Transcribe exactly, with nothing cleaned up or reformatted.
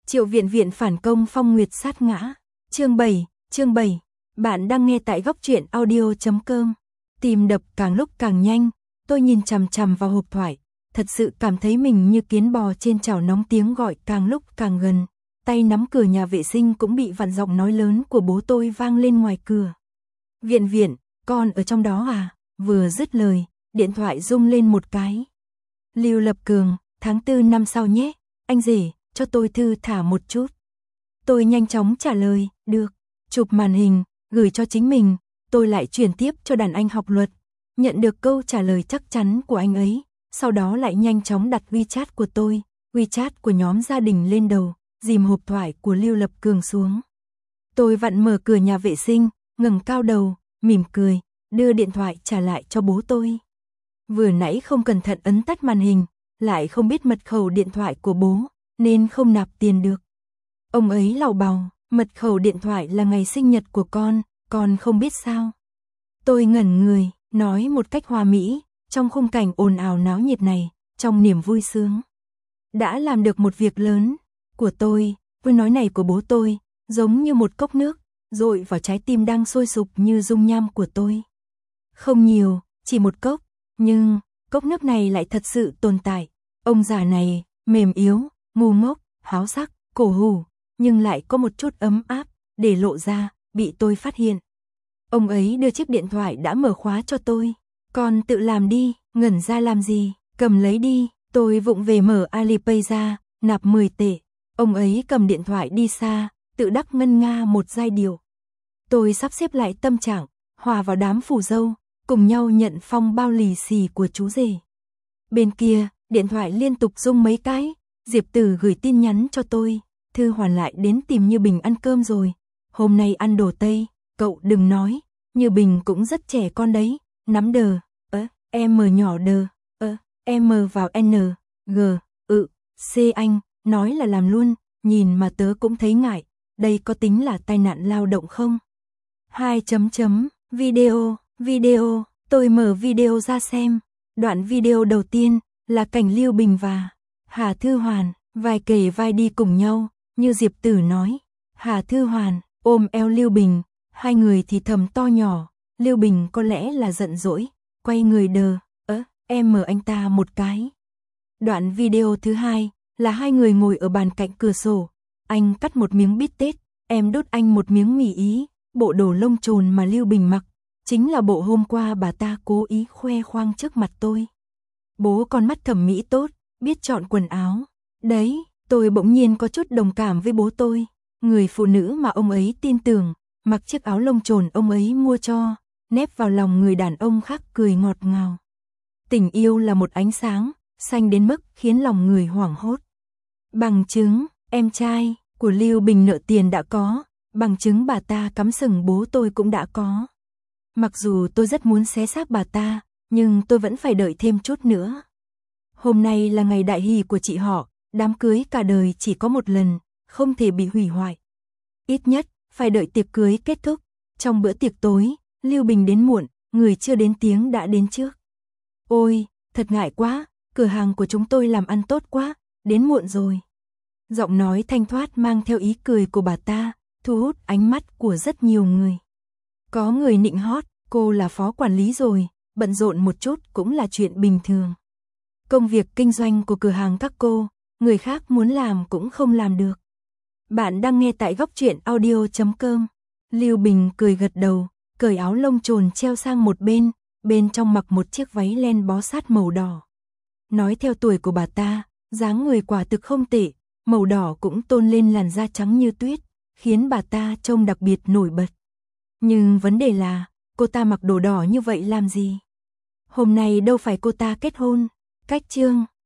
Triệu Viện Viện phản công Phong Nguyệt sát ngã. Chương bảy, chương bảy. Bạn đang nghe tại góc truyện audio chấm com. Tim đập càng lúc càng nhanh, tôi nhìn chằm chằm vào hộp thoại, thật sự cảm thấy mình như kiến bò trên chảo nóng, tiếng gọi càng lúc càng gần. Tay nắm cửa nhà vệ sinh cũng bị vặn, giọng nói lớn của bố tôi vang lên ngoài cửa. Viện Viện, con ở trong đó à? Vừa dứt lời, điện thoại rung lên một cái. Lưu Lập Cường, tháng tư năm sau nhé, anh rể, cho tôi thư thả một chút. Tôi nhanh chóng trả lời, được, chụp màn hình, gửi cho chính mình, tôi lại chuyển tiếp cho đàn anh học luật. Nhận được câu trả lời chắc chắn của anh ấy, sau đó lại nhanh chóng đặt WeChat của tôi, WeChat của nhóm gia đình lên đầu, dìm hộp thoại của Lưu Lập Cường xuống. Tôi vặn mở cửa nhà vệ sinh, ngẩng cao đầu, mỉm cười, đưa điện thoại trả lại cho bố tôi. Vừa nãy không cẩn thận ấn tắt màn hình, lại không biết mật khẩu điện thoại của bố, nên không nạp tiền được. Ông ấy lảo bào, mật khẩu điện thoại là ngày sinh nhật của con, con không biết sao? Tôi ngẩn người, nói một cách hòa mỹ, trong khung cảnh ồn ào náo nhiệt này, trong niềm vui sướng. Đã làm được một việc lớn của tôi, với nói này của bố tôi, giống như một cốc nước, dội vào trái tim đang sôi sục như dung nham của tôi. Không nhiều, chỉ một cốc, nhưng cốc nước này lại thật sự tồn tại. Ông già này, mềm yếu, ngu ngốc, háo sắc, cổ hủ, nhưng lại có một chút ấm áp, để lộ ra, bị tôi phát hiện. Ông ấy đưa chiếc điện thoại đã mở khóa cho tôi. Con tự làm đi, ngẩn ra làm gì, cầm lấy đi. Tôi vụng về mở Alipay ra, nạp mười tệ. Ông ấy cầm điện thoại đi xa, tự đắc ngân nga một giai điệu. Tôi sắp xếp lại tâm trạng, hòa vào đám phù dâu, cùng nhau nhận phong bao lì xì của chú rể. Bên kia, điện thoại liên tục rung mấy cái, Diệp Tử gửi tin nhắn cho tôi, Thư Hoàn lại đến tìm Như Bình ăn cơm rồi, hôm nay ăn đồ Tây, cậu đừng nói, Như Bình cũng rất trẻ con đấy, nắm đờ, ơ, em nhỏ đờ, ơ, em vào N, G, ự, C anh, nói là làm luôn, nhìn mà tớ cũng thấy ngại, đây có tính là tai nạn lao động không? Hai chấm chấm, video, video, tôi mở video ra xem, đoạn video đầu tiên là cảnh Lưu Bình và Hà Thư Hoàn, vai kề vai đi cùng nhau, như Diệp Tử nói. Hà Thư Hoàn ôm eo Lưu Bình, hai người thì thầm to nhỏ, Lưu Bình có lẽ là giận dỗi, quay người đờ, ớ, em mở anh ta một cái. Đoạn video thứ hai là hai người ngồi ở bàn cạnh cửa sổ, anh cắt một miếng bít tết, em đốt anh một miếng mì Ý, bộ đồ lông chồn mà Lưu Bình mặc, chính là bộ hôm qua bà ta cố ý khoe khoang trước mặt tôi. Bố con mắt thẩm mỹ tốt, biết chọn quần áo. Đấy, tôi bỗng nhiên có chút đồng cảm với bố tôi, người phụ nữ mà ông ấy tin tưởng, mặc chiếc áo lông chồn ông ấy mua cho, nép vào lòng người đàn ông khác cười ngọt ngào. Tình yêu là một ánh sáng, xanh đến mức khiến lòng người hoảng hốt. Bằng chứng, em trai của Lưu Bình nợ tiền đã có, bằng chứng bà ta cắm sừng bố tôi cũng đã có. Mặc dù tôi rất muốn xé xác bà ta, nhưng tôi vẫn phải đợi thêm chút nữa. Hôm nay là ngày đại hỷ của chị họ, đám cưới cả đời chỉ có một lần, không thể bị hủy hoại. Ít nhất, phải đợi tiệc cưới kết thúc. Trong bữa tiệc tối, Lưu Bình đến muộn, người chưa đến tiếng đã đến trước. Ôi, thật ngại quá, cửa hàng của chúng tôi làm ăn tốt quá, đến muộn rồi. Giọng nói thanh thoát mang theo ý cười của bà ta, thu hút ánh mắt của rất nhiều người. Có người nịnh hót, cô là phó quản lý rồi, bận rộn một chút cũng là chuyện bình thường. Công việc kinh doanh của cửa hàng các cô, người khác muốn làm cũng không làm được. Bạn đang nghe tại góc truyện audio chấm com. Lưu Bình cười gật đầu, cởi áo lông chồn treo sang một bên, bên trong mặc một chiếc váy len bó sát màu đỏ. Nói theo tuổi của bà ta, dáng người quả thực không tệ, màu đỏ cũng tôn lên làn da trắng như tuyết, khiến bà ta trông đặc biệt nổi bật. Nhưng vấn đề là, cô ta mặc đồ đỏ như vậy làm gì? Hôm nay đâu phải cô ta kết hôn, cách chương.